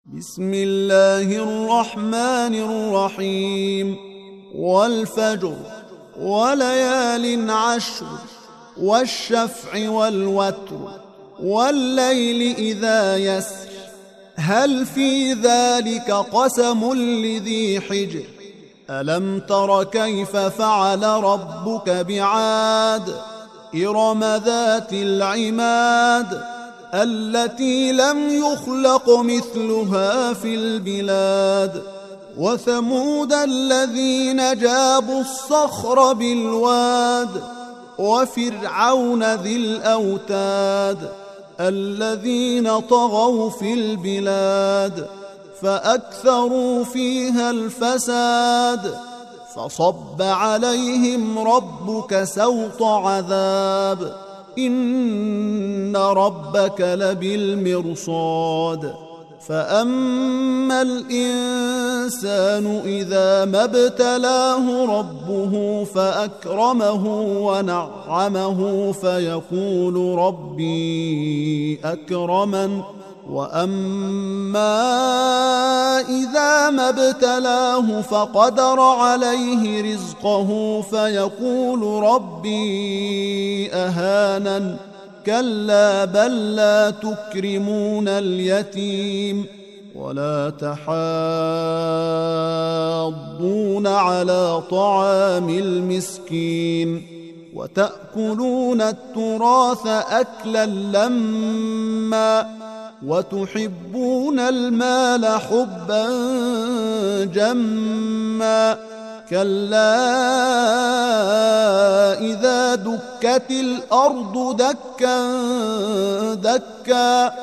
بسم الله الرحمن الرحيم. والفجر وليال عشر والشفع والوتر والليل إذا يسر هل في ذلك قسم لذي حجر ألم تر كيف فعل ربك بعاد إرم ذات العماد التي لم يخلق مثلها في البلاد وثمود الذين جابوا الصخر بالواد وفرعون ذي الأوتاد الذين طغوا في البلاد فأكثروا فيها الفساد فصب عليهم ربك سوط عذاب إن ربك لبالمرصاد فأما الإنسان إذا ما ابتلاه ربه فأكرمه ونعمه فيقول ربي أكرمن وأما إذا ما ابتلاه فقدر عليه رزقه فيقول ربي أهانن كلا بل لا تكرمون اليتيم ولا تحاضون على طعام المسكين وتأكلون التراث أكلا لما وتحبون المال حبا جما كلا إذا دكت الأرض دكا دكا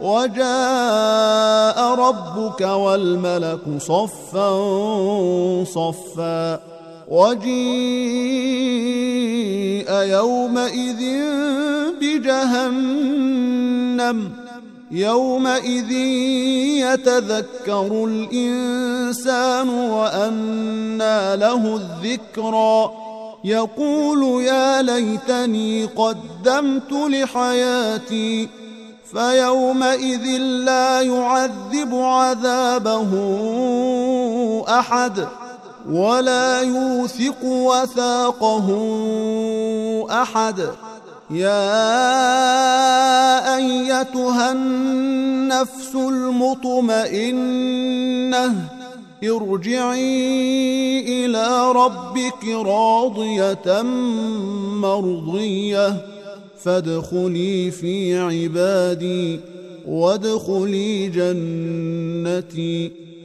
وجاء ربك والملك صفا صفا وجيء يومئذ بجهنم يومئذ يتذكر الإنسان وأنى له الذكرى يقول يا ليتني قدمت لحياتي فيومئذ لا يعذب عذابه أحد ولا يوثق وثاقه أحد يا أيتها النفس المطمئنة ارجعي إلى ربك راضية مرضية فادخلي في عبادي وادخلي جنتي